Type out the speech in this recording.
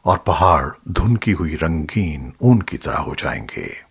और पहाड़ धुनकी हुई रंगीन ऊन की तरह हो जाएंगे।